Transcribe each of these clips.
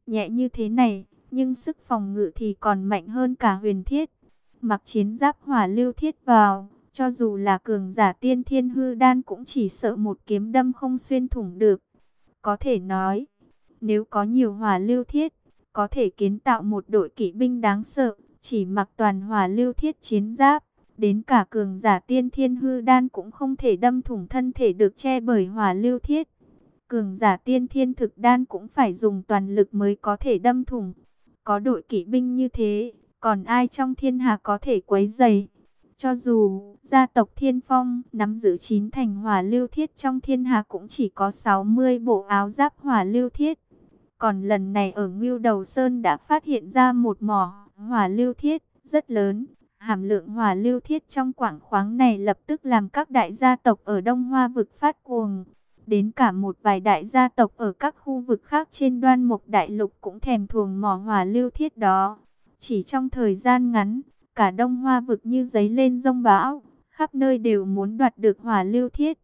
nhẹ như thế này, nhưng sức phòng ngự thì còn mạnh hơn cả huyền thiết. Mặc chiến giáp hỏa lưu thiết vào, cho dù là cường giả tiên thiên hư đan cũng chỉ sợ một kiếm đâm không xuyên thủng được. Có thể nói, nếu có nhiều hỏa lưu thiết, có thể kiến tạo một đội kỵ binh đáng sợ, chỉ mặc toàn hỏa lưu thiết chiến giáp. Đến cả cường giả tiên thiên hư đan cũng không thể đâm thủng thân thể được che bởi hỏa lưu thiết. Cường giả tiên thiên thực đan cũng phải dùng toàn lực mới có thể đâm thủng. Có đội kỵ binh như thế, còn ai trong thiên hạ có thể quấy rầy? Cho dù gia tộc Thiên Phong nắm giữ 9 thành hỏa lưu thiết trong thiên hạ cũng chỉ có 60 bộ áo giáp hỏa lưu thiết. Còn lần này ở Ngưu Đầu Sơn đã phát hiện ra một mỏ hỏa lưu thiết rất lớn. Hàm lượng hỏa lưu thiết trong quảng khoáng này lập tức làm các đại gia tộc ở Đông Hoa vực phát cuồng. Đến cả một vài đại gia tộc ở các khu vực khác trên Đoan Mộc Đại Lục cũng thèm thuồng mỏ hỏa lưu thiết đó. Chỉ trong thời gian ngắn, cả Đông Hoa vực như giấy lên giông bão, khắp nơi đều muốn đoạt được hỏa lưu thiết.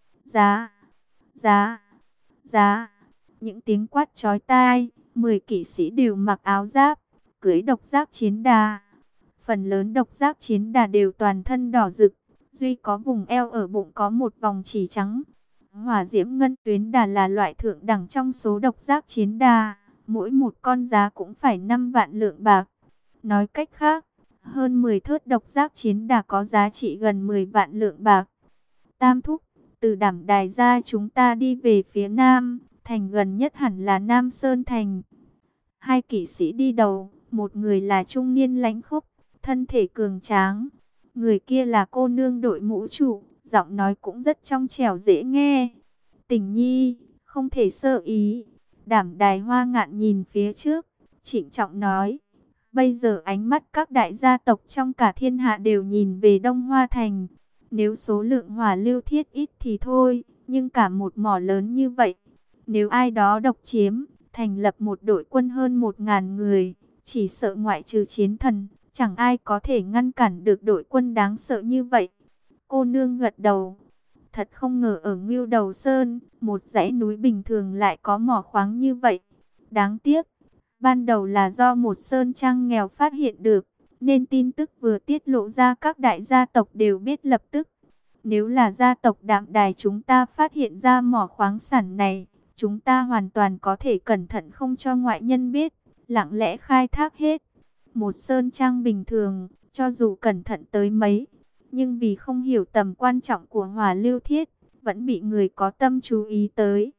Giá, giá, giá, những tiếng quát chói tai, 10 kỵ sĩ đều mặc áo giáp, cưỡi độc giác chiến đà. Phần lớn độc giác chiến đà đều toàn thân đỏ rực, duy có vùng eo ở bụng có một vòng chỉ trắng. Hỏa diễm ngân tuyến đà là loại thượng đẳng trong số độc giác chiến đà, mỗi một con giá cũng phải 5 vạn lượng bạc. Nói cách khác, hơn 10 thớt độc giác chiến đà có giá trị gần 10 vạn lượng bạc. Tam thúc, từ Đảm Đài ra chúng ta đi về phía nam, thành gần nhất hẳn là Nam Sơn Thành. Hai kỵ sĩ đi đầu, một người là trung niên lãnh khốc, thân thể cường tráng. Người kia là cô nương đội mũ trụ, giọng nói cũng rất trong trẻo dễ nghe. Tình nhi, không thể sơ ý. Đảm Đài Hoa Ngạn nhìn phía trước, trịnh trọng nói. Bây giờ ánh mắt các đại gia tộc trong cả thiên hạ đều nhìn về Đông Hoa Thành. Nếu số lượng hỏa lưu thiết ít thì thôi, nhưng cả một mỏ lớn như vậy, nếu ai đó độc chiếm, thành lập một đội quân hơn 1000 người, chỉ sợ ngoại trừ chiến thần, chẳng ai có thể ngăn cản được đội quân đáng sợ như vậy. Cô nương gật đầu. Thật không ngờ ở Ngưu Đầu Sơn, một dãy núi bình thường lại có mỏ khoáng như vậy. Đáng tiếc, ban đầu là do một sơn trang nghèo phát hiện được, nên tin tức vừa tiết lộ ra các đại gia tộc đều biết lập tức. Nếu là gia tộc Đạm Đài chúng ta phát hiện ra mỏ khoáng sản này, chúng ta hoàn toàn có thể cẩn thận không cho ngoại nhân biết, lặng lẽ khai thác hết. Một sơn trang bình thường, cho dù cẩn thận tới mấy, nhưng vì không hiểu tầm quan trọng của hỏa lưu thiết, vẫn bị người có tâm chú ý tới.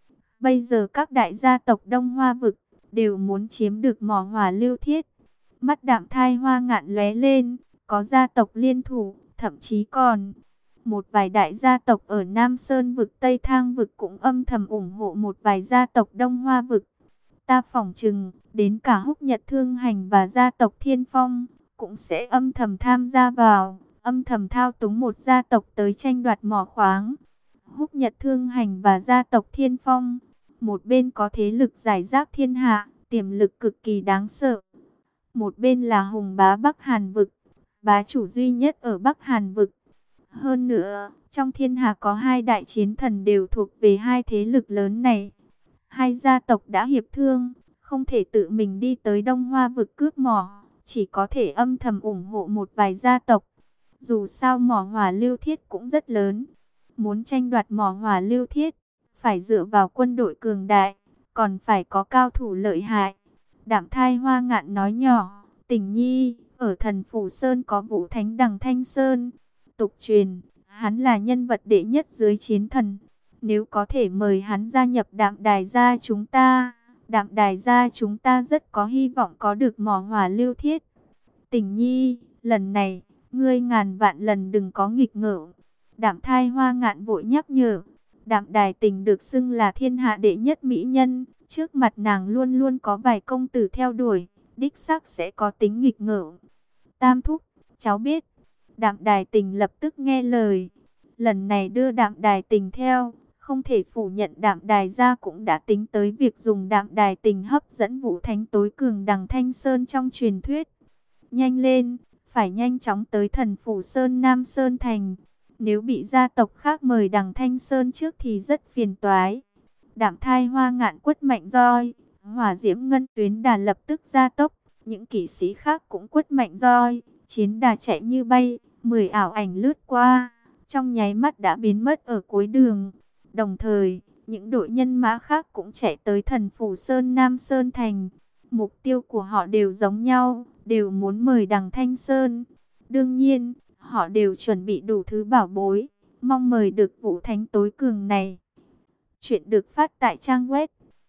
Bây giờ các đại gia tộc Đông Hoa vực đều muốn chiếm được mỏ hỏa lưu thiết. Mắt Đạm Thai Hoa Ngạn lóe lên, có gia tộc liên thủ, thậm chí còn một vài đại gia tộc ở Nam Sơn vực, Tây Thang vực cũng âm thầm ủng hộ một vài gia tộc Đông Hoa vực. Ta phỏng chừng, đến cả Húc Nhật Thương Hành và gia tộc Thiên Phong cũng sẽ âm thầm tham gia vào, âm thầm thao túng một gia tộc tới tranh đoạt mỏ khoáng. Húc Nhật Thương Hành và gia tộc Thiên Phong, một bên có thế lực giải rác thiên hạ, tiềm lực cực kỳ đáng sợ. Một bên là Hùng Bá Bắc Hàn vực, bá chủ duy nhất ở Bắc Hàn vực. Hơn nữa, trong thiên hạ có hai đại chiến thần đều thuộc về hai thế lực lớn này. Hai gia tộc đã hiệp thương, không thể tự mình đi tới Đông Hoa vực cướp mỏ, chỉ có thể âm thầm ủng hộ một vài gia tộc. Dù sao mỏ hỏa lưu thiết cũng rất lớn, muốn tranh đoạt mỏ hỏa lưu thiết, phải dựa vào quân đội cường đại, còn phải có cao thủ lợi hại. Đạm Thai Hoa Ngạn nói nhỏ, Tình nhi, ở Thần Phủ Sơn có Vũ Thánh Đằng Thanh Sơn. Tục truyền, hắn là nhân vật đệ nhất dưới chiến thần. Nếu có thể mời hắn gia nhập Đạm Đài gia chúng ta, Đạm Đài gia chúng ta rất có hy vọng có được mỏ hỏa lưu thiết. Tình nhi, lần này, ngươi ngàn vạn lần đừng có nghịch ngợm. Đạm Thai Hoa Ngạn vội nhắc nhở. Đạm Đài Tình được xưng là thiên hạ đệ nhất mỹ nhân, trước mặt nàng luôn luôn có vài công tử theo đuổi, đích xác sẽ có tính nghịch ngợm. Tam thúc, cháu biết. Đạm Đài Tình lập tức nghe lời. Lần này đưa Đạm Đài Tình theo, không thể phủ nhận Đạm Đài gia cũng đã tính tới việc dùng Đạm Đài Tình hấp dẫn Vũ Thánh tối cường Đằng Thanh Sơn trong truyền thuyết. Nhanh lên, phải nhanh chóng tới Thần Phủ Sơn Nam Sơn Thành. Nếu bị gia tộc khác mời Đằng Thanh Sơn trước thì rất phiền toái. Đạm Thai Hoa Ngạn quất mạnh roi, Hỏa diễm ngân tuyến đà lập tức gia tốc, những kỵ sĩ khác cũng quất mạnh roi, chiến đà chạy như bay, 10 ảo ảnh lướt qua, trong nháy mắt đã biến mất ở cuối đường. Đồng thời, những đội nhân mã khác cũng chạy tới Thần Phủ Sơn Nam Sơn Thành. Mục tiêu của họ đều giống nhau, đều muốn mời Đằng Thanh Sơn. Đương nhiên, họ đều chuẩn bị đủ thứ bảo bối, mong mời được Vũ Thánh tối cường này. Chuyện được phát tại trang web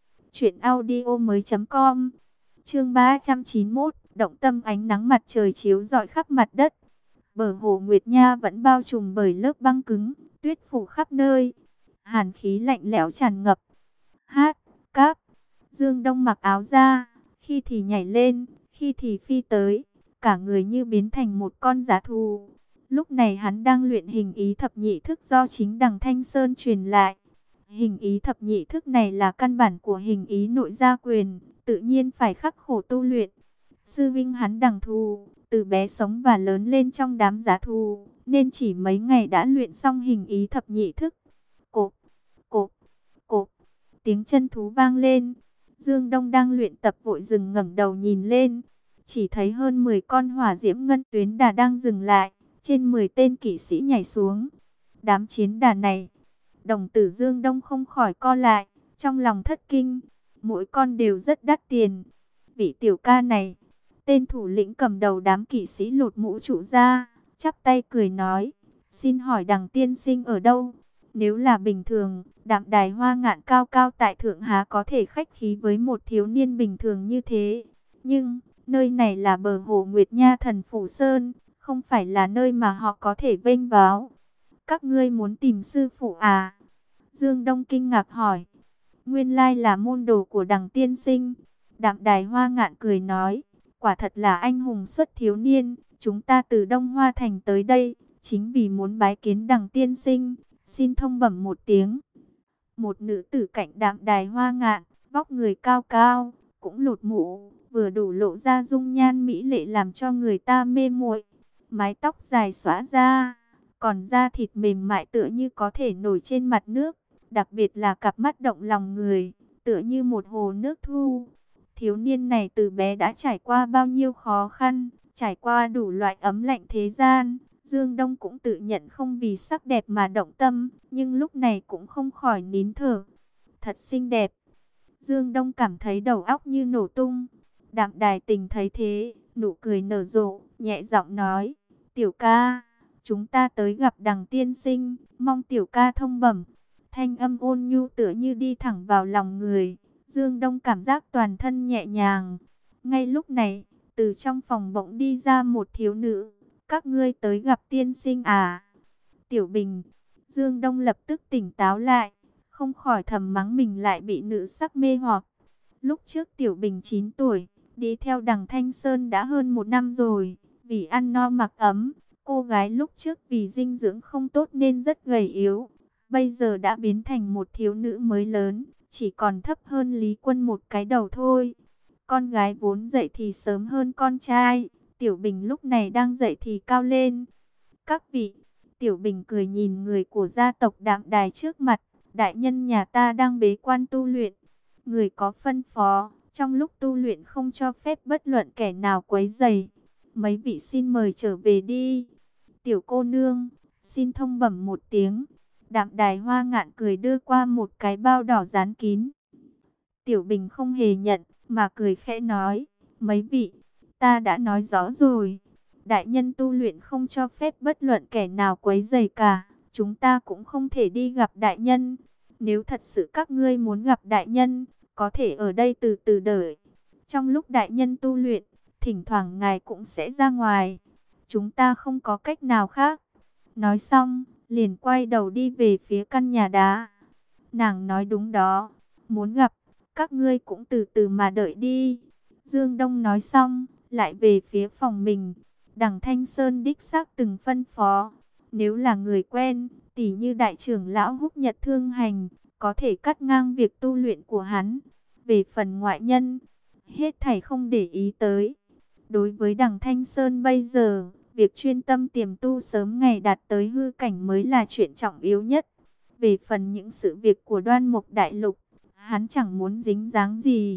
truyệnaudiomoi.com. Chương 391, động tâm ánh nắng mặt trời chiếu rọi khắp mặt đất. Bờ hồ Nguyệt Nha vẫn bao trùm bởi lớp băng cứng, tuyết phủ khắp nơi. Hàn khí lạnh lẽo tràn ngập. Hát, cáp. Dương Đông mặc áo ra, khi thì nhảy lên, khi thì phi tới, cả người như biến thành một con dã thú. Lúc này hắn đang luyện hình ý thập nhị thức do chính Đằng Thanh Sơn truyền lại. Hình ý thập nhị thức này là căn bản của hình ý nội gia quyền, tự nhiên phải khắc khổ tu luyện. Sư vinh hắn Đằng Thù, từ bé sống và lớn lên trong đám giá thù, nên chỉ mấy ngày đã luyện xong hình ý thập nhị thức. Cộp, cộp, cộp, tiếng chân thú vang lên. Dương Đông đang luyện tập vội dừng ngẩng đầu nhìn lên, chỉ thấy hơn 10 con hỏa diễm ngân tuyến đà đang dừng lại, trên 10 tên kỵ sĩ nhảy xuống. Đám chiến đà này, đồng tử Dương Đông không khỏi co lại, trong lòng thất kinh, mỗi con đều rất đắt tiền. Vị tiểu ca này, tên thủ lĩnh cầm đầu đám kỵ sĩ lột mũ trụ ra, chắp tay cười nói, xin hỏi Đằng tiên sinh ở đâu? Nếu là bình thường, Đạm Đài Hoa Ngạn cao cao tại thượng há có thể khách khí với một thiếu niên bình thường như thế. Nhưng, nơi này là bờ hồ Nguyệt Nha Thần Phủ Sơn, không phải là nơi mà họ có thể vênh váo. Các ngươi muốn tìm sư phụ à? Dương Đông kinh ngạc hỏi. Nguyên lai là môn đồ của Đằng tiên sinh. Đạm Đài Hoa Ngạn cười nói, quả thật là anh hùng xuất thiếu niên, chúng ta từ Đông Hoa Thành tới đây, chính vì muốn bái kiến Đằng tiên sinh, xin thông bẩm một tiếng. Một nữ tử cạnh Đạm Đài Hoa Ngạn, vóc người cao cao, cũng lột mũ, vừa đủ lộ ra dung nhan mỹ lệ làm cho người ta mê muội. Mái tóc dài xõa ra, còn da thịt mềm mại tựa như có thể nổi trên mặt nước, đặc biệt là cặp mắt động lòng người, tựa như một hồ nước thu. Thiếu niên này từ bé đã trải qua bao nhiêu khó khăn, trải qua đủ loại ấm lạnh thế gian. Dương Đông cũng tự nhận không vì sắc đẹp mà động tâm, nhưng lúc này cũng không khỏi nín thở. Thật xinh đẹp. Dương Đông cảm thấy đầu óc như nổ tung. Đạm Đài Tình thấy thế, nụ cười nở rộ, nhẹ giọng nói, tiểu ca, chúng ta tới gặp Đằng tiên sinh, mong tiểu ca thông bẩm. Thanh âm ôn nhu tựa như đi thẳng vào lòng người. Dương Đông cảm giác toàn thân nhẹ nhàng. Ngay lúc này, từ trong phòng bỗng đi ra một thiếu nữ. Các ngươi tới gặp tiên sinh à? Tiểu Bình. Dương Đông lập tức tỉnh táo lại, không khỏi thầm mắng mình lại bị nữ sắc mê hoặc. Lúc trước Tiểu Bình 9 tuổi, đi theo Đằng Thanh Sơn đã hơn 1 năm rồi. Vì ăn no mặc ấm, cô gái lúc trước vì dinh dưỡng không tốt nên rất gầy yếu. Bây giờ đã biến thành một thiếu nữ mới lớn, chỉ còn thấp hơn Lý Quân một cái đầu thôi. Con gái vốn dậy thì sớm hơn con trai. Tiểu Bình lúc này đang dậy thì cao lên. Các vị, Tiểu Bình cười nhìn người của gia tộc Đạm Đài trước mặt. Đại nhân nhà ta đang bế quan tu luyện. Người có phân phó, trong lúc tu luyện không cho phép bất luận kẻ nào quấy rầy. Mấy vị xin mời trở về đi. Tiểu cô nương, xin thông bẩm một tiếng. Đạm Đài Hoa Ngạn cười đưa qua một cái bao đỏ dán kín. Tiểu Bình không hề nhận, mà cười khẽ nói, mấy vị, ta đã nói rõ rồi. Đại nhân tu luyện không cho phép bất luận kẻ nào quấy rầy cả. Chúng ta cũng không thể đi gặp đại nhân. Nếu thật sự các ngươi muốn gặp đại nhân, có thể ở đây từ từ đợi. Trong lúc đại nhân tu luyện, thỉnh thoảng ngài cũng sẽ ra ngoài. Chúng ta không có cách nào khác. Nói xong, liền quay đầu đi về phía căn nhà đá. Nàng nói đúng đó, muốn gặp, các ngươi cũng từ từ mà đợi đi. Dương Đông nói xong, lại về phía phòng mình. Đằng Thanh Sơn đích xác từng phân phó, nếu là người quen, tỉ như đại trưởng lão Húc Nhật Thương Hành, có thể cắt ngang việc tu luyện của hắn. Về phần ngoại nhân, hết thảy không để ý tới. Đối với Đằng Thanh Sơn bây giờ, việc chuyên tâm tiềm tu sớm ngày đạt tới hư cảnh mới là chuyện trọng yếu nhất. Về phần những sự việc của Đoan Mục Đại Lục, hắn chẳng muốn dính dáng gì.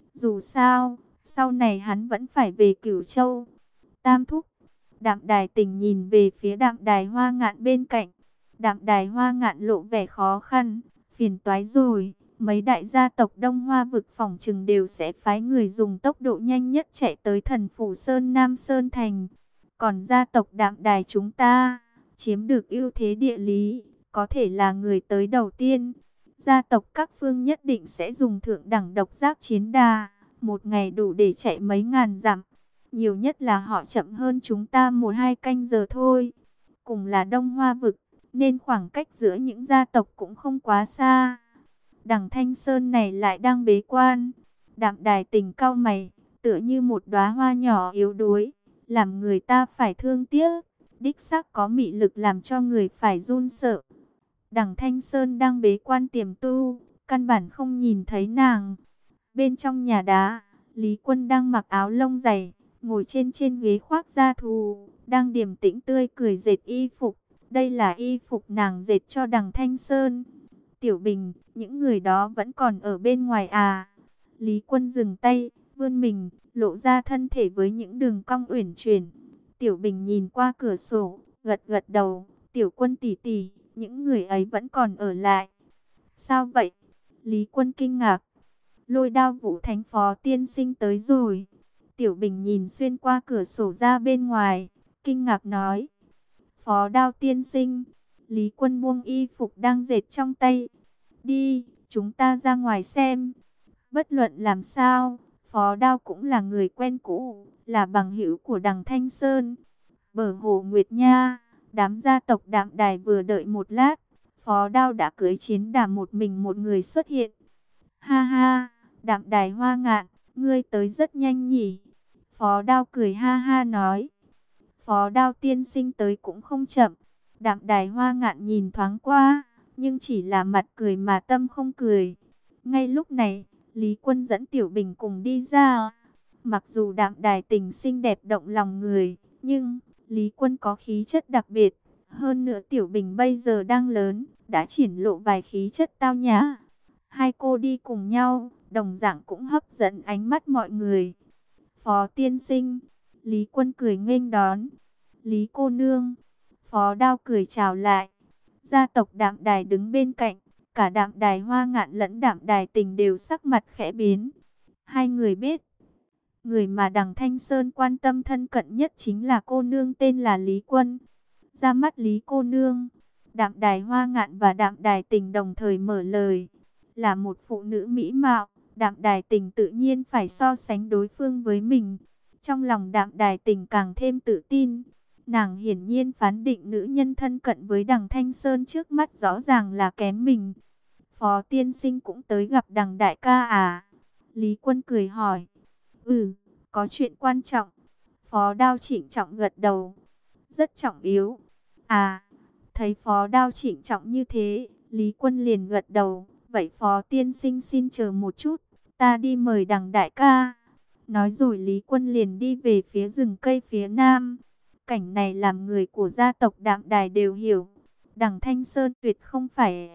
Dù sao, sau này hắn vẫn phải về Cửu Châu. Tam thúc. Đạm Đài Tình nhìn về phía Đạm Đài Hoa Ngạn bên cạnh. Đạm Đài Hoa Ngạn lộ vẻ khó khăn, phiền toái rồi. Mấy đại gia tộc Đông Hoa vực phỏng chừng đều sẽ phái người dùng tốc độ nhanh nhất chạy tới Thần Phủ Sơn Nam Sơn Thành. Còn gia tộc Đạm Đài chúng ta chiếm được ưu thế địa lý, có thể là người tới đầu tiên. Gia tộc các phương nhất định sẽ dùng thượng đẳng độc giác chiến đà, một ngày đủ để chạy mấy ngàn dặm. Nhiều nhất là họ chậm hơn chúng ta 1-2 canh giờ thôi. Cùng là Đông Hoa vực, nên khoảng cách giữa những gia tộc cũng không quá xa. Đằng Thanh Sơn này lại đang bế quan. Đạm Đài Tình cau mày, tựa như một đóa hoa nhỏ yếu đuối, làm người ta phải thương tiếc. Đích xác có mị lực làm cho người phải run sợ. Đằng Thanh Sơn đang bế quan tiềm tu, căn bản không nhìn thấy nàng. Bên trong nhà đá, Lý Quân đang mặc áo lông dày, ngồi trên ghế khoác da thú, đang điềm tĩnh tươi cười dệt y phục. Đây là y phục nàng dệt cho Đằng Thanh Sơn. Tiểu Bình, những người đó vẫn còn ở bên ngoài à? Lý Quân dừng tay, vươn mình, lộ ra thân thể với những đường cong uyển chuyển. Tiểu Bình nhìn qua cửa sổ, gật gật đầu. Tiểu Quân tỷ tỷ, những người ấy vẫn còn ở lại. Sao vậy? Lý Quân kinh ngạc. Lôi Đao Vũ Thánh Phó tiên sinh tới rồi. Tiểu Bình nhìn xuyên qua cửa sổ ra bên ngoài, kinh ngạc nói. Phó Đao tiên sinh. Lý Quân buông y phục đang dệt trong tay. Đi, chúng ta ra ngoài xem. Bất luận làm sao, Phó Đao cũng là người quen cũ, là bằng hữu của Đằng Thanh Sơn. Bờ hồ Nguyệt Nha, đám gia tộc Đạm Đài vừa đợi một lát, Phó Đao đã cưỡi chiến đà một mình một người xuất hiện. Ha ha, Đạm Đài Hoa Ngạn, ngươi tới rất nhanh nhỉ? Phó Đao cười ha ha nói. Phó Đao tiên sinh tới cũng không chậm. Đạm Đài Hoa Ngạn nhìn thoáng qua, nhưng chỉ là mặt cười mà tâm không cười. Ngay lúc này, Lý Quân dẫn Tiểu Bình cùng đi ra. Mặc dù Đạm Đài Tình xinh đẹp động lòng người, nhưng Lý Quân có khí chất đặc biệt. Hơn nữa Tiểu Bình bây giờ đang lớn, đã triển lộ vài khí chất tao nhã. Hai cô đi cùng nhau, đồng dạng cũng hấp dẫn ánh mắt mọi người. Phó tiên sinh, Lý Quân cười nghênh đón. Lý cô nương. Phó Đao cười chào lại. Gia tộc Đạm Đài đứng bên cạnh, cả Đạm Đài Hoa Ngạn lẫn Đạm Đài Tình đều sắc mặt khẽ biến. Hai người biết, người mà Đằng Thanh Sơn quan tâm thân cận nhất chính là cô nương tên là Lý Quân. Ra mắt Lý cô nương, Đạm Đài Hoa Ngạn và Đạm Đài Tình đồng thời mở lời. Là một phụ nữ mỹ mạo, Đạm Đài Tình tự nhiên phải so sánh đối phương với mình. Trong lòng Đạm Đài Tình càng thêm tự tin. Nàng hiển nhiên phán định nữ nhân thân cận với Đằng Thanh Sơn trước mắt rõ ràng là kém mình. Phó tiên sinh cũng tới gặp Đằng đại ca à? Lý Quân cười hỏi. Ừ, có chuyện quan trọng. Phó Đao trịnh trọng gật đầu. Rất trọng yếu. À, thấy Phó Đao trịnh trọng như thế, Lý Quân liền gật đầu. Vậy Phó tiên sinh xin chờ một chút, ta đi mời Đằng đại ca. Nói rồi Lý Quân liền đi về phía rừng cây phía nam. Cảnh này làm người của gia tộc Đạm Đài đều hiểu. Đằng Thanh Sơn tuyệt không phải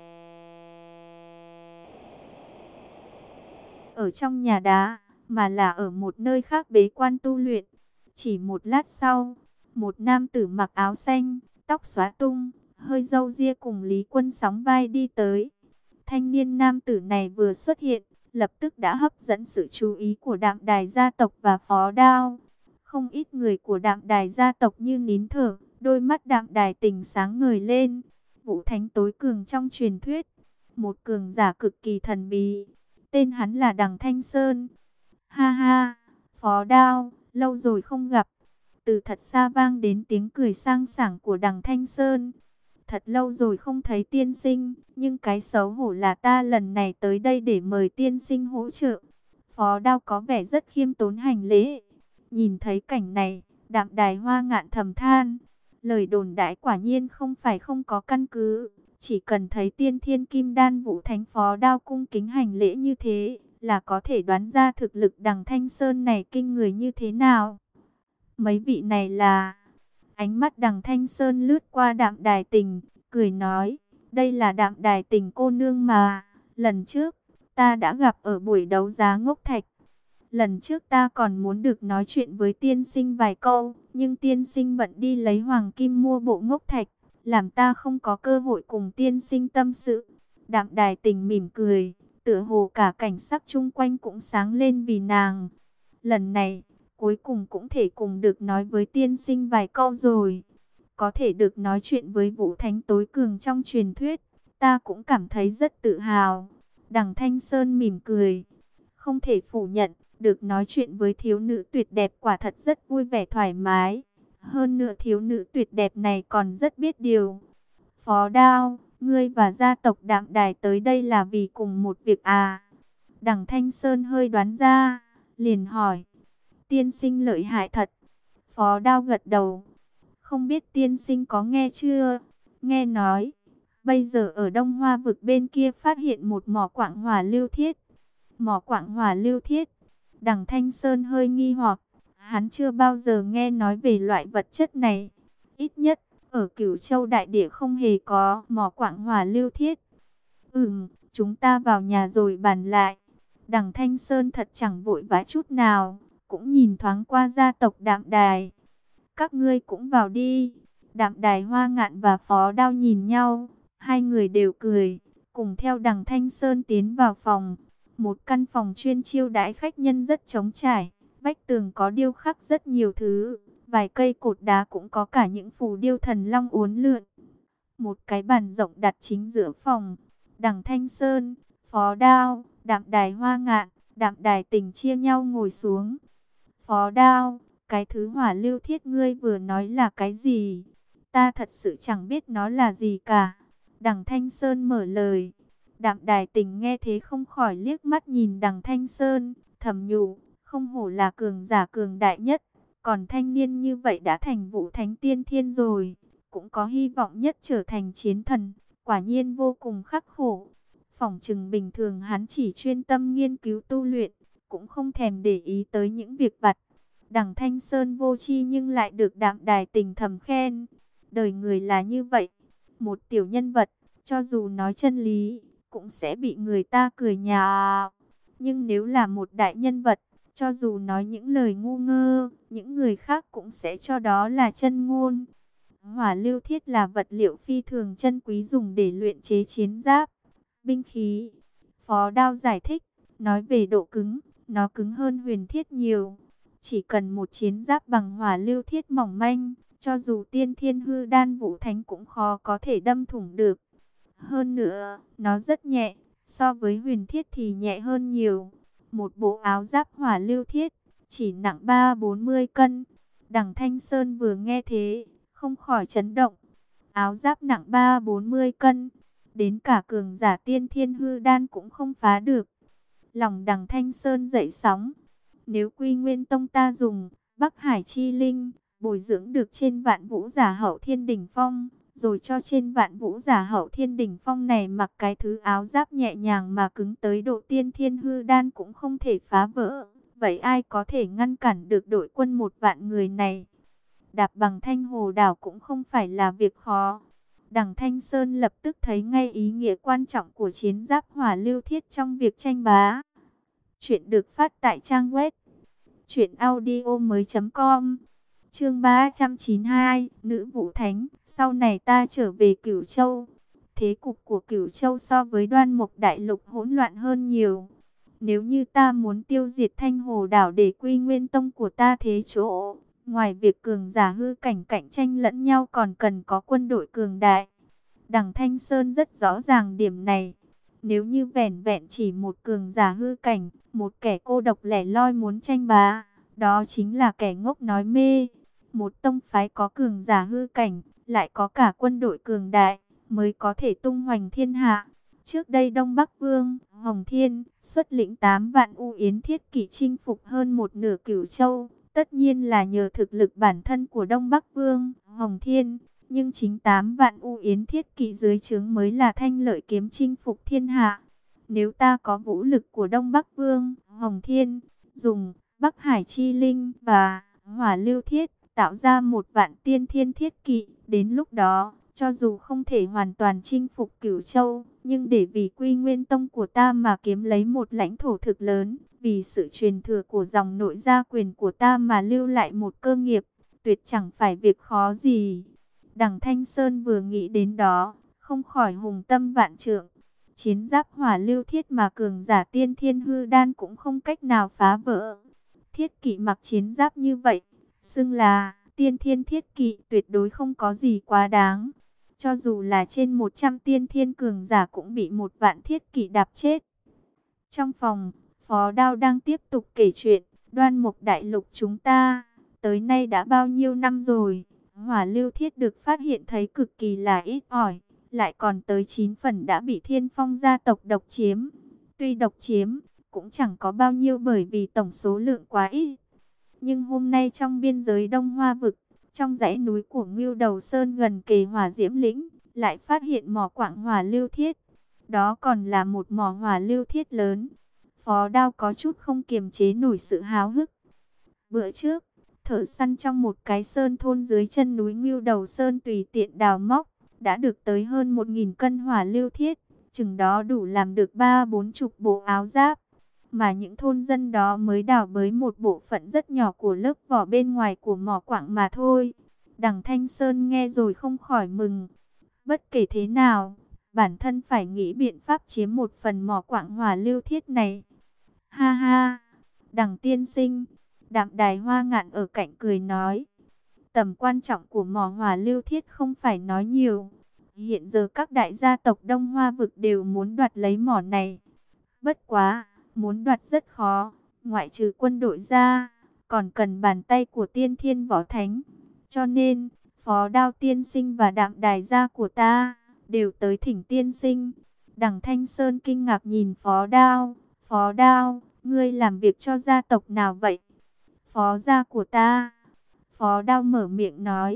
ở trong nhà đá, mà là ở một nơi khác bế quan tu luyện. Chỉ một lát sau, một nam tử mặc áo xanh, tóc xóa tung, hơi râu ria cùng Lý Quân sóng vai đi tới. Thanh niên nam tử này vừa xuất hiện, lập tức đã hấp dẫn sự chú ý của Đạm Đài gia tộc và Phó Đao. Không ít người của Đạm Đài gia tộc như nín thở, đôi mắt Đạm Đài Tình sáng ngời lên. Vũ Thánh tối cường trong truyền thuyết, một cường giả cực kỳ thần bí, tên hắn là Đằng Thanh Sơn. Ha ha, Phó Đao, lâu rồi không gặp. Từ thật xa vang đến tiếng cười sang sảng của Đằng Thanh Sơn. Thật lâu rồi không thấy tiên sinh, nhưng cái xấu hổ là ta lần này tới đây để mời tiên sinh hỗ trợ. Phó Đao có vẻ rất khiêm tốn hành lễ. Nhìn thấy cảnh này, Đạm Đài Hoa Ngạn thầm than. Lời đồn đãi quả nhiên không phải không có căn cứ. Chỉ cần thấy tiên thiên kim đan Vũ Thánh Phó Đao cung kính hành lễ như thế, là có thể đoán ra thực lực Đằng Thanh Sơn này kinh người như thế nào. Mấy vị này là... Ánh mắt Đằng Thanh Sơn lướt qua Đạm Đài Tình, cười nói, đây là Đạm Đài Tình cô nương mà, lần trước, ta đã gặp ở buổi đấu giá ngốc thạch. Lần trước ta còn muốn được nói chuyện với tiên sinh vài câu, nhưng tiên sinh bận đi lấy hoàng kim mua bộ ngốc thạch, làm ta không có cơ hội cùng tiên sinh tâm sự. Đạm Đài Tình mỉm cười, tựa hồ cả cảnh sắc chung quanh cũng sáng lên vì nàng. Lần này, cuối cùng cũng thể cùng được nói với tiên sinh vài câu rồi. Có thể được nói chuyện với Vũ Thánh tối cường trong truyền thuyết, ta cũng cảm thấy rất tự hào. Đằng Thanh Sơn mỉm cười, không thể phủ nhận, được nói chuyện với thiếu nữ tuyệt đẹp quả thật rất vui vẻ thoải mái. Hơn nữa thiếu nữ tuyệt đẹp này còn rất biết điều. Phó Đao, ngươi và gia tộc Đạm Đài tới đây là vì cùng một việc à? Đằng Thanh Sơn hơi đoán ra, liền hỏi. Tiên sinh lợi hại thật. Phó Đao gật đầu. Không biết tiên sinh có nghe chưa? Nghe nói, bây giờ ở Đông Hoa vực bên kia phát hiện một mỏ quặng hỏa lưu thiết. Mỏ quặng hỏa lưu thiết. Đằng Thanh Sơn hơi nghi hoặc, hắn chưa bao giờ nghe nói về loại vật chất này. Ít nhất, ở Cửu Châu Đại Địa không hề có mỏ quặng hỏa lưu thiết. Chúng ta vào nhà rồi bàn lại. Đằng Thanh Sơn thật chẳng vội vã chút nào, cũng nhìn thoáng qua gia tộc Đạm Đài. Các ngươi cũng vào đi. Đạm Đài Hoa Ngạn và Phó Đao nhìn nhau, hai người đều cười, cùng theo Đằng Thanh Sơn tiến vào phòng. Một căn phòng chuyên chiêu đãi khách nhân rất trống trải, vách tường có điêu khắc rất nhiều thứ, vài cây cột đá cũng có cả những phù điêu thần long uốn lượn. Một cái bàn rộng đặt chính giữa phòng. Đằng Thanh Sơn, Phó Đao, Đạm Đài Hoa Ngạn, Đạm Đài Tình chia nhau ngồi xuống. Phó Đao, cái thứ hỏa lưu thiết ngươi vừa nói là cái gì? Ta thật sự chẳng biết nó là gì cả. Đằng Thanh Sơn mở lời. Đạm Đài Tình nghe thế không khỏi liếc mắt nhìn Đằng Thanh Sơn, thầm nhủ, không hổ là cường giả cường đại nhất. Còn thanh niên như vậy đã thành Vũ Thánh Tiên Thiên rồi, cũng có hy vọng nhất trở thành chiến thần. Quả nhiên vô cùng khắc khổ. Phỏng chừng bình thường hắn chỉ chuyên tâm nghiên cứu tu luyện, cũng không thèm để ý tới những việc vặt. Đằng Thanh Sơn vô tri nhưng lại được Đạm Đài Tình thầm khen. Đời người là như vậy, một tiểu nhân vật, cho dù nói chân lý, cũng sẽ bị người ta cười nhạo. Nhưng nếu là một đại nhân vật, cho dù nói những lời ngu ngơ, những người khác cũng sẽ cho đó là chân ngôn. Hỏa lưu thiết là vật liệu phi thường chân quý dùng để luyện chế chiến giáp, binh khí. Phó Đao giải thích, nói về độ cứng, nó cứng hơn huyền thiết nhiều. Chỉ cần một chiến giáp bằng hỏa lưu thiết mỏng manh, cho dù tiên thiên hư đan vũ thánh cũng khó có thể đâm thủng được. Hơn nữa, nó rất nhẹ, so với huyền thiết thì nhẹ hơn nhiều. Một bộ áo giáp hỏa lưu thiết, chỉ nặng 30-40 cân. Đằng Thanh Sơn vừa nghe thế, không khỏi chấn động. Áo giáp nặng 30-40 cân, đến cả cường giả tiên thiên hư đan cũng không phá được. Lòng Đằng Thanh Sơn dậy sóng. Nếu Quy Nguyên Tông ta dùng Bắc Hải Chi Linh, bồi dưỡng được trên Vạn Vũ Giả Hậu Thiên Đỉnh Phong, rồi cho trên Vạn Vũ Giả Hậu Thiên Đỉnh Phong này mặc cái thứ áo giáp nhẹ nhàng mà cứng tới độ tiên thiên hư đan cũng không thể phá vỡ. Vậy ai có thể ngăn cản được đội quân 1 vạn người này? Đạp bằng Thanh Hồ Đảo cũng không phải là việc khó. Đằng Thanh Sơn lập tức thấy ngay ý nghĩa quan trọng của chiến giáp hỏa lưu thiết trong việc tranh bá. Chuyện được phát tại trang web truyệnaudiomoi.com. Chương 392, Nữ Vũ Thánh. Sau này ta trở về Cửu Châu. Thế cục của Cửu Châu so với Đoan Mộc Đại Lục hỗn loạn hơn nhiều. Nếu như ta muốn tiêu diệt Thanh Hồ Đảo để Quy Nguyên Tông của ta thế chỗ, ngoài việc cường giả hư cảnh cạnh tranh lẫn nhau còn cần có quân đội cường đại. Đằng Thanh Sơn rất rõ ràng điểm này. Nếu như vẻn vẹn chỉ một cường giả hư cảnh, một kẻ cô độc lẻ loi muốn tranh bá, đó chính là kẻ ngốc nói mê. Một tông phái có cường giả hư cảnh, lại có cả quân đội cường đại, mới có thể tung hoành thiên hạ. Trước đây Đông Bắc Vương Hồng Thiên xuất lĩnh 8 vạn U Yến Thiết Kỵ chinh phục hơn một nửa Cửu Châu, tất nhiên là nhờ thực lực bản thân của Đông Bắc Vương Hồng Thiên. Nhưng chính 8 vạn U Yến Thiết Kỵ dưới trướng mới là thanh lợi kiếm chinh phục thiên hạ. Nếu ta có vũ lực của Đông Bắc Vương Hồng Thiên, dùng Bắc Hải Chi Linh và Hỏa Lưu Thiết tạo ra 1 vạn tiên thiên thiết kỵ, đến lúc đó, cho dù không thể hoàn toàn chinh phục Cửu Châu, Nhưng để vì Quy Nguyên Tông của ta mà kiếm lấy một lãnh thổ thực lớn, vì sự truyền thừa của dòng nội gia quyền của ta mà lưu lại một cơ nghiệp, tuyệt chẳng phải việc khó gì. Đằng Thanh Sơn vừa nghĩ đến đó, không khỏi hùng tâm vạn trượng. Chiến giáp hỏa lưu thiết mà cường giả tiên thiên hư đan cũng không cách nào phá vỡ. Thiết kỵ mặc chiến giáp như vậy, xưng là tiên thiên thiết kỵ, tuyệt đối không có gì quá đáng. Cho dù là trên 100 tiên thiên cường giả cũng bị một vạn thiết kỵ đạp chết. Trong phòng, Phó Đao đang tiếp tục kể chuyện. Đoan Mục Đại Lục chúng ta, tới nay đã bao nhiêu năm rồi. Hỏa lưu thiết được phát hiện thấy cực kỳ là ít ỏi. Lại còn tới 9 phần đã bị Thiên Phong gia tộc độc chiếm. Tuy độc chiếm, cũng chẳng có bao nhiêu bởi vì tổng số lượng quá ít. Nhưng hôm nay trong biên giới Đông Hoa Vực, trong dãy núi của Ngưu Đầu Sơn gần kề Hỏa Diễm Lĩnh, lại phát hiện mỏ quặng hỏa lưu thiết. Đó còn là một mỏ hỏa lưu thiết lớn. Phó Đao có chút không kiềm chế nổi sự háo hức. Bữa trước, thợ săn trong một cái sơn thôn dưới chân núi Ngưu Đầu Sơn tùy tiện đào móc, đã được tới hơn 1.000 cân hỏa lưu thiết, chừng đó đủ làm được 30-40 bộ áo giáp. Mà những thôn dân đó mới đào bới một bộ phận rất nhỏ của lớp vỏ bên ngoài của mỏ quặng mà thôi. Đằng Thanh Sơn nghe rồi không khỏi mừng. Bất kể thế nào, bản thân phải nghĩ biện pháp chiếm một phần mỏ quặng hỏa lưu thiết này. Ha ha, Đằng tiên sinh, Đạm Đài Hoa Ngạn ở cạnh cười nói. Tầm quan trọng của mỏ hỏa lưu thiết không phải nói nhiều. Hiện giờ các đại gia tộc Đông Hoa Vực đều muốn đoạt lấy mỏ này. Bất quá, muốn đoạt rất khó, ngoại trừ quân đội ra, còn cần bàn tay của tiên thiên võ thánh. Cho nên, Phó Đao tiên sinh và Đạm Đài gia của ta, đều tới thỉnh tiên sinh. Đằng Thanh Sơn kinh ngạc nhìn Phó Đao. Phó Đao, ngươi làm việc cho gia tộc nào vậy? Phó gia của ta. Phó Đao mở miệng nói.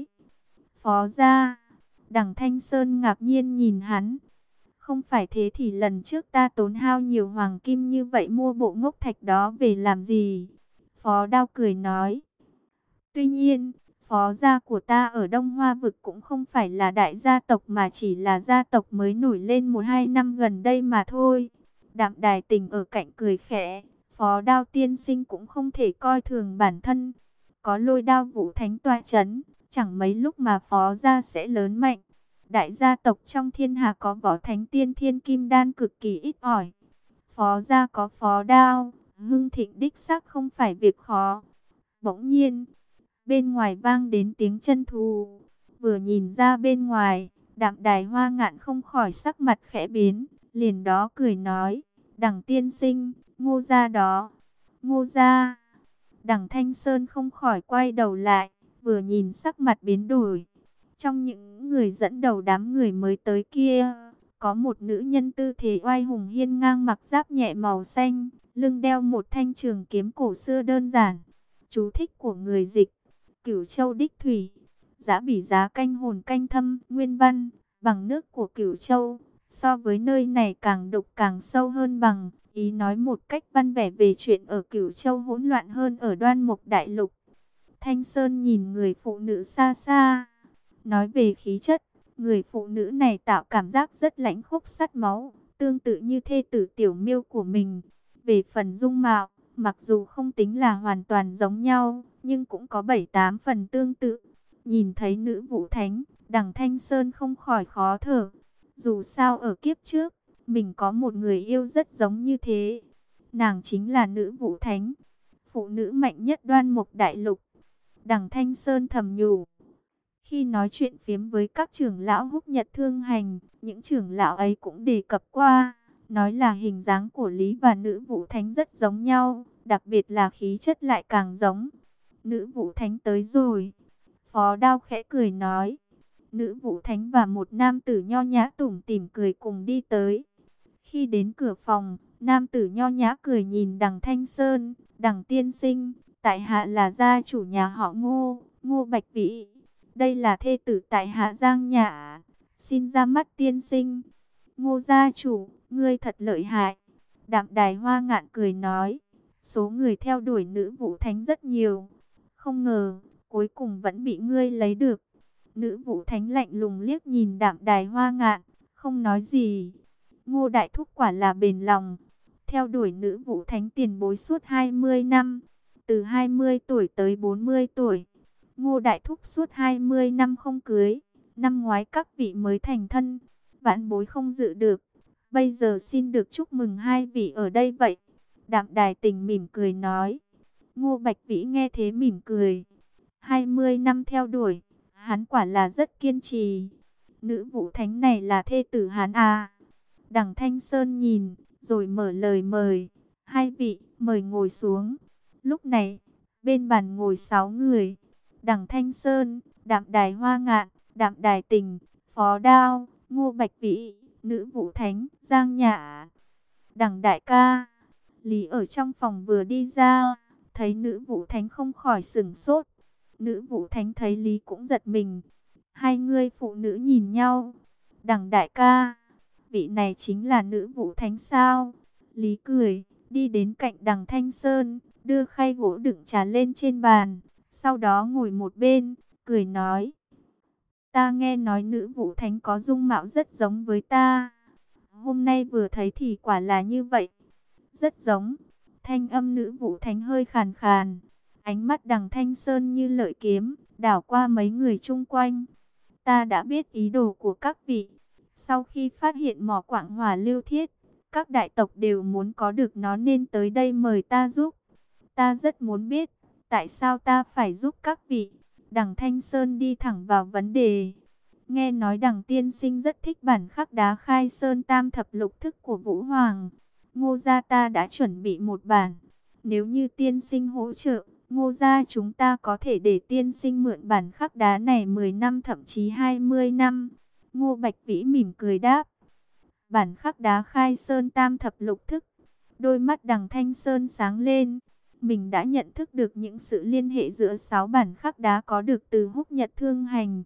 Phó gia. Đằng Thanh Sơn ngạc nhiên nhìn hắn. Không phải thế thì lần trước ta tốn hao nhiều hoàng kim như vậy mua bộ ngốc thạch đó về làm gì? Phó Đao cười nói. Tuy nhiên, phó gia của ta ở Đông Hoa Vực cũng không phải là đại gia tộc mà chỉ là gia tộc mới nổi lên 1-2 năm gần đây mà thôi. Đạm Đài Tình ở cạnh cười khẽ. Phó Đao tiên sinh cũng không thể coi thường bản thân. Có Lôi Đao Vũ Thánh tọa chấn, chẳng mấy lúc mà phó gia sẽ lớn mạnh. Đại gia tộc trong thiên hạ có võ thánh tiên thiên kim đan cực kỳ ít ỏi. Phó gia có Phó Đao, hưng thịnh đích xác không phải việc khó. Bỗng nhiên, bên ngoài vang đến tiếng chân thù. Vừa nhìn ra bên ngoài, Đạm Đài Hoa Ngạn không khỏi sắc mặt khẽ biến, liền đó cười nói, Đằng tiên sinh, Ngô gia đó. Ngô gia. Đằng Thanh Sơn không khỏi quay đầu lại, vừa nhìn sắc mặt biến đổi. Trong những người dẫn đầu đám người mới tới kia, có một nữ nhân tư thế oai hùng hiên ngang mặc giáp nhẹ màu xanh, lưng đeo một thanh trường kiếm cổ xưa đơn giản. Chú thích của người dịch: Cửu Châu đích thủy, giá bỉ giá canh hồn canh thâm. Nguyên văn: bằng nước của Cửu Châu, so với nơi này càng đục càng sâu hơn bằng. Ý nói một cách văn vẻ về chuyện ở Cửu Châu hỗn loạn hơn ở Đoan Mục Đại Lục. Thanh Sơn nhìn người phụ nữ xa xa. Nói về khí chất, người phụ nữ này tạo cảm giác rất lãnh khốc sắt máu, tương tự như thê tử Tiểu Miêu của mình. Về phần dung mạo, mặc dù không tính là hoàn toàn giống nhau, nhưng cũng có 7-8 phần tương tự. Nhìn thấy nữ vũ thánh, Đằng Thanh Sơn không khỏi khó thở. Dù sao ở kiếp trước, mình có một người yêu rất giống như thế. Nàng chính là nữ vũ thánh, phụ nữ mạnh nhất Đoan Mục Đại Lục. Đằng Thanh Sơn thầm nhủ. Khi nói chuyện phiếm với các trưởng lão Húc Nhật Thương Hành, những trưởng lão ấy cũng đề cập qua, nói là hình dáng của Lý và nữ vũ thánh rất giống nhau, đặc biệt là khí chất lại càng giống. Nữ vũ thánh tới rồi. Phó Đao khẽ cười nói. Nữ vũ thánh và một nam tử nho nhã tủm tỉm cười cùng đi tới. Khi đến cửa phòng, nam tử nho nhã cười nhìn Đằng Thanh Sơn. Đằng tiên sinh, tại hạ là gia chủ nhà họ Ngô, Ngô Bạch Vĩ. Đây là thê tử tại hạ Giang Nhã, xin ra mắt tiên sinh. Ngô gia chủ, ngươi thật lợi hại. Đạm Đài Hoa Ngạn cười nói. Số người theo đuổi nữ vũ thánh rất nhiều, không ngờ cuối cùng vẫn bị ngươi lấy được. Nữ vũ thánh lạnh lùng liếc nhìn Đạm Đài Hoa Ngạn, không nói gì. Ngô Đại Thúc quả là bền lòng, theo đuổi nữ vũ thánh tiền bối suốt 20 năm, từ 20 tuổi tới 40 tuổi. Ngô Đại Thúc suốt 20 năm không cưới, năm ngoái các vị mới thành thân, vãn bối không dự được. Bây giờ xin được chúc mừng hai vị ở đây vậy. Đạm Đài Tình mỉm cười nói. Ngô Bạch Vĩ nghe thế mỉm cười. 20 năm theo đuổi, hắn quả là rất kiên trì. Nữ vũ thánh này là thê tử hắn à? Đằng Thanh Sơn nhìn, rồi mở lời mời. Hai vị, mời ngồi xuống. Lúc này, bên bàn ngồi 6 người. Đằng Thanh Sơn, Đạm Đài Hoa Ngạn, Đạm Đài Tình, Phó Đao, Ngô Bạch Vĩ, Nữ Vũ Thánh, Giang Nhã. Đằng đại ca, Lý ở trong phòng vừa đi ra, thấy Nữ Vũ Thánh không khỏi sửng sốt. Nữ Vũ Thánh thấy Lý cũng giật mình. Hai người phụ nữ nhìn nhau. Đằng đại ca, vị này chính là Nữ Vũ Thánh sao? Lý cười, đi đến cạnh Đằng Thanh Sơn, đưa khay gỗ đựng trà lên trên bàn. Sau đó ngồi một bên, cười nói. Ta nghe nói Nữ Vũ Thánh có dung mạo rất giống với ta. Hôm nay vừa thấy thì quả là như vậy. Rất giống. Thanh âm Nữ Vũ Thánh hơi khàn khàn. Ánh mắt Đằng Thanh Sơn như lợi kiếm, đảo qua mấy người chung quanh. Ta đã biết ý đồ của các vị. Sau khi phát hiện mỏ quặng hỏa lưu thiết, các đại tộc đều muốn có được nó nên tới đây mời ta giúp. Ta rất muốn biết, tại sao ta phải giúp các vị? Đằng Thanh Sơn đi thẳng vào vấn đề. Nghe nói Đằng tiên sinh rất thích bản khắc đá Khai Sơn Tam Thập Lục Thức của Vũ Hoàng. Ngô gia ta đã chuẩn bị một bản. Nếu như tiên sinh hỗ trợ, Ngô gia chúng ta có thể để tiên sinh mượn bản khắc đá này 10 năm thậm chí 20 năm. Ngô Bạch Vĩ mỉm cười đáp. Bản khắc đá Khai Sơn Tam Thập Lục Thức. Đôi mắt Đằng Thanh Sơn sáng lên. Mình đã nhận thức được những sự liên hệ giữa 6 bản khắc đá có được từ Húc Nhật Thương Hành.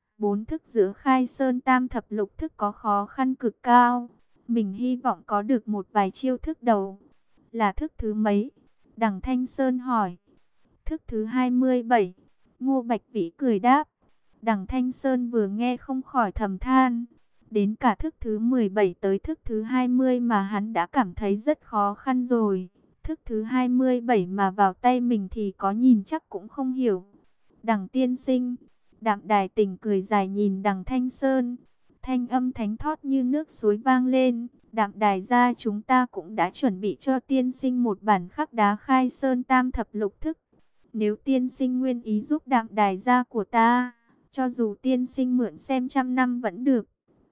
4 thức giữa Khai Sơn Tam Thập Lục Thức có khó khăn cực cao. Mình hy vọng có được một vài chiêu thức đầu. Là thức thứ mấy? Đằng Thanh Sơn hỏi. Thức thứ 27. Ngô Bạch Vĩ cười đáp. Đằng Thanh Sơn vừa nghe không khỏi thầm than. Đến cả thức thứ 17 tới thức thứ 20 mà hắn đã cảm thấy rất khó khăn rồi. Thức thứ 27 mà vào tay mình thì có nhìn chắc cũng không hiểu. Đằng tiên sinh, Đạm Đài Tình cười dài nhìn Đằng Thanh Sơn. Thanh âm thánh thót như nước suối vang lên. Đạm Đài gia chúng ta cũng đã chuẩn bị cho tiên sinh một bản khắc đá Khai Sơn Tam Thập Lục Thức. Nếu tiên sinh nguyên ý giúp Đạm Đài gia của ta, cho dù tiên sinh mượn xem 100 năm vẫn được.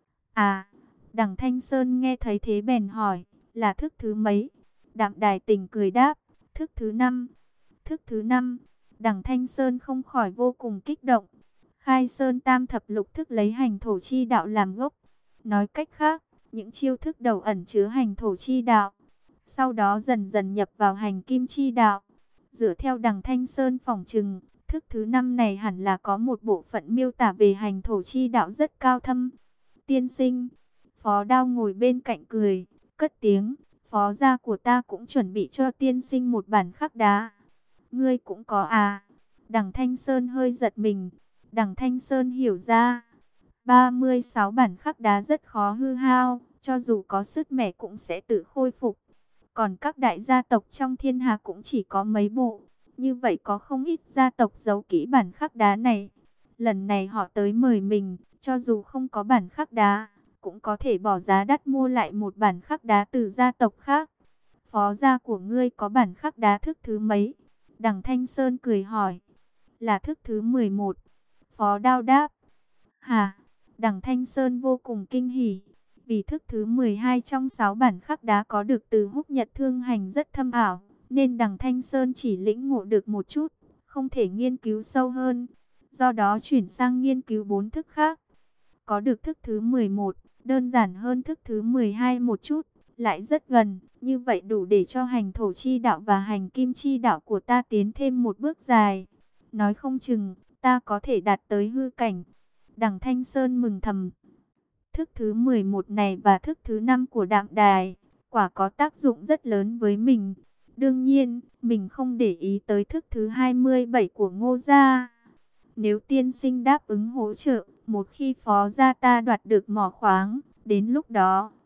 À, Đằng Thanh Sơn nghe thấy thế bèn hỏi, là thức thứ mấy? Đạm Đài Tình cười đáp, thức thứ 5. Thức thứ 5, Đằng Thanh Sơn không khỏi vô cùng kích động. Khai Sơn Tam Thập Lục Thức lấy hành thổ chi đạo làm gốc. Nói cách khác, những chiêu thức đầu ẩn chứa hành thổ chi đạo, sau đó dần dần nhập vào hành kim chi đạo. Dựa theo Đằng Thanh Sơn phỏng chừng, thức thứ 5 này hẳn là có một bộ phận miêu tả về hành thổ chi đạo rất cao thâm. Tiên sinh, Phó Đao ngồi bên cạnh cười, cất tiếng, Phó gia của ta cũng chuẩn bị cho tiên sinh một bản khắc đá. Ngươi cũng có à? Đằng Thanh Sơn hơi giật mình. Đằng Thanh Sơn hiểu ra, 36 bản khắc đá rất khó hư hao, cho dù có sứt mẻ cũng sẽ tự khôi phục. Còn các đại gia tộc trong thiên hạ cũng chỉ có mấy bộ. Như vậy có không ít gia tộc giấu kỹ bản khắc đá này. Lần này họ tới mời mình, cho dù không có bản khắc đá, cũng có thể bỏ giá đắt mua lại một bản khắc đá từ gia tộc khác. Phó gia của ngươi có bản khắc đá thức thứ mấy? Đằng Thanh Sơn cười hỏi. Là thức thứ 11. Phó Đao đáp. Hả? Đằng Thanh Sơn vô cùng kinh hỉ. Vì thức thứ 12 trong 6 bản khắc đá có được từ Húc Nhật Thương Hành rất thâm ảo, nên Đằng Thanh Sơn chỉ lĩnh ngộ được một chút, không thể nghiên cứu sâu hơn. Do đó chuyển sang nghiên cứu 4 thức khác. Có được thức thứ 11, đơn giản hơn thức thứ 12 một chút, lại rất gần. Như vậy đủ để cho hành thổ chi đạo và hành kim chi đạo của ta tiến thêm một bước dài. Nói không chừng, ta có thể đạt tới hư cảnh. Đằng Thanh Sơn mừng thầm. Thức thứ 11 này và thức thứ 5 của Đạm Đài, quả có tác dụng rất lớn với mình. Đương nhiên, mình không để ý tới thức thứ 27 của Ngô gia. Nếu tiên sinh đáp ứng hỗ trợ, một khi Phó gia ta đoạt được mỏ khoáng, đến lúc đó,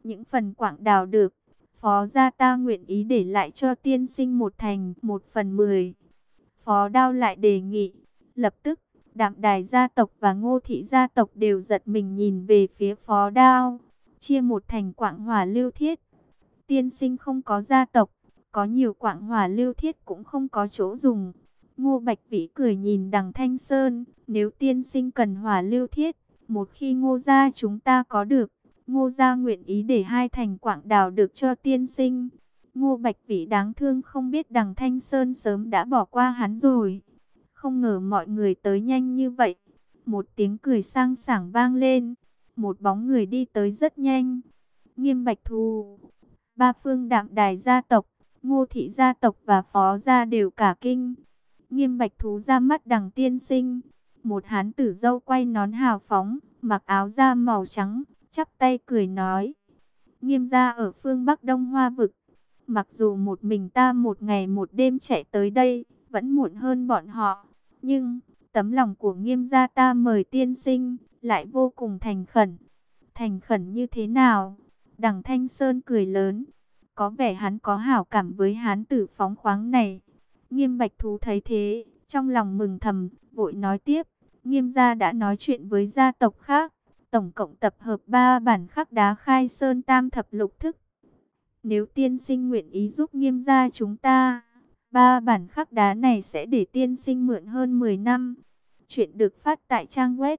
những phần quạng đào được, Phó gia ta nguyện ý để lại cho tiên sinh 1/10. Phó Đao lại đề nghị. Lập tức, Đạm Đài gia tộc và Ngô thị gia tộc đều giật mình nhìn về phía Phó Đao. Chia 1/quạng hỏa lưu thiết. Tiên sinh không có gia tộc, có nhiều quạng hỏa lưu thiết cũng không có chỗ dùng. Ngô Bạch Vĩ cười nhìn Đằng Thanh Sơn, nếu tiên sinh cần hỏa lưu thiết, một khi Ngô gia chúng ta có được, Ngô gia nguyện ý để 2/quạng đào được cho tiên sinh. Ngô Bạch Vĩ đáng thương không biết Đằng Thanh Sơn sớm đã bỏ qua hắn rồi. Không ngờ mọi người tới nhanh như vậy. Một tiếng cười sang sảng vang lên, một bóng người đi tới rất nhanh. Nghiêm Bạch Thù. Ba phương Đạm Đài gia tộc, Ngô thị gia tộc và Phó gia đều cả kinh. Nghiêm Bạch Thú ra mắt Đằng tiên sinh. Một hán tử râu quay nón hào phóng, mặc áo da màu trắng, chắp tay cười nói: Nghiêm gia ở phương Bắc Đông Hoa vực. Mặc dù một mình ta một ngày một đêm chạy tới đây, vẫn muộn hơn bọn họ. Nhưng, tấm lòng của Nghiêm gia ta mời tiên sinh, lại vô cùng thành khẩn. Thành khẩn như thế nào? Đằng Thanh Sơn cười lớn. Có vẻ hắn có hảo cảm với hán tử phóng khoáng này. Nghiêm Bạch Thú thấy thế, trong lòng mừng thầm, vội nói tiếp. Nghiêm gia đã nói chuyện với gia tộc khác, tổng cộng tập hợp 3 bản khắc đá khai sơn tam thập lục thức. Nếu tiên sinh nguyện ý giúp Nghiêm gia chúng ta, 3 bản khắc đá này sẽ để tiên sinh mượn hơn 10 năm. Chuyện được phát tại trang web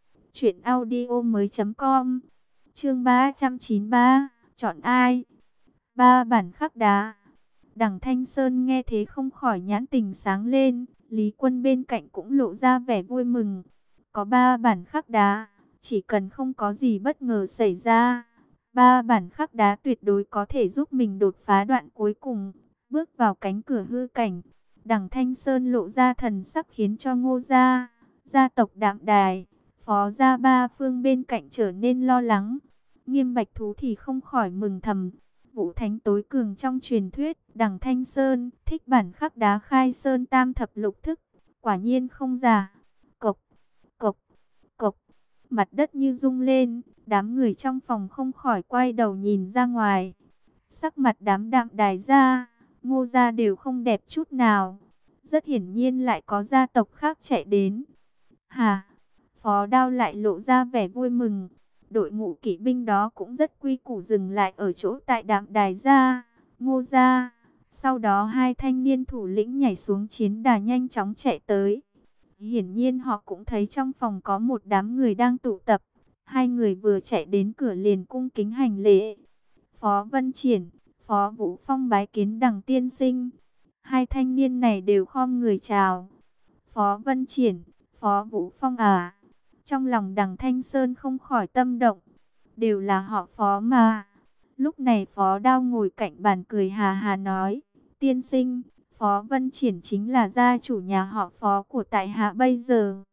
truyệnaudiomoi.com. Chương 393, chọn ai? 3 bản khắc đá. Đằng Thanh Sơn nghe thế không khỏi nhãn tình sáng lên, Lý Quân bên cạnh cũng lộ ra vẻ vui mừng. Có 3 bản khắc đá, chỉ cần không có gì bất ngờ xảy ra, 3 bản khắc đá tuyệt đối có thể giúp mình đột phá đoạn cuối cùng, bước vào cánh cửa hư cảnh. Đằng Thanh Sơn lộ ra thần sắc khiến cho Ngô gia, gia tộc Đạm Đài, Phó gia ba phương bên cạnh trở nên lo lắng. Nghiêm Bạch Thú thì không khỏi mừng thầm. Vũ thánh tối cường trong truyền thuyết, Đằng Thanh Sơn thích bản khắc đá khai sơn tam thập lục thức, quả nhiên không giả. Cộc, cộc, cộc, mặt đất như rung lên, đám người trong phòng không khỏi quay đầu nhìn ra ngoài. Sắc mặt đám Đạm Đài gia, Ngô gia đều không đẹp chút nào. Rất hiển nhiên lại có gia tộc khác chạy đến. Hà, Phó Đao lại lộ ra vẻ vui mừng. Đội ngũ kỵ binh đó cũng rất quy củ dừng lại ở chỗ tại Đạm Đài gia, Ngô gia. Sau đó 2 thanh niên thủ lĩnh nhảy xuống chiến đà nhanh chóng chạy tới. Hiển nhiên họ cũng thấy trong phòng có một đám người đang tụ tập. 2 người vừa chạy đến cửa liền cung kính hành lễ. Phó Vân Triển, Phó Vũ Phong bái kiến Đằng tiên sinh. 2 thanh niên này đều khom người chào. Phó Vân Triển, Phó Vũ Phong à? Trong lòng Đằng Thanh Sơn không khỏi tâm động. Đều là họ Phó mà. Lúc này Phó Đao ngồi cạnh bàn cười hà hà nói: Tiên sinh, Phó Vân Triển chính là gia chủ nhà họ Phó của tại hạ bây giờ.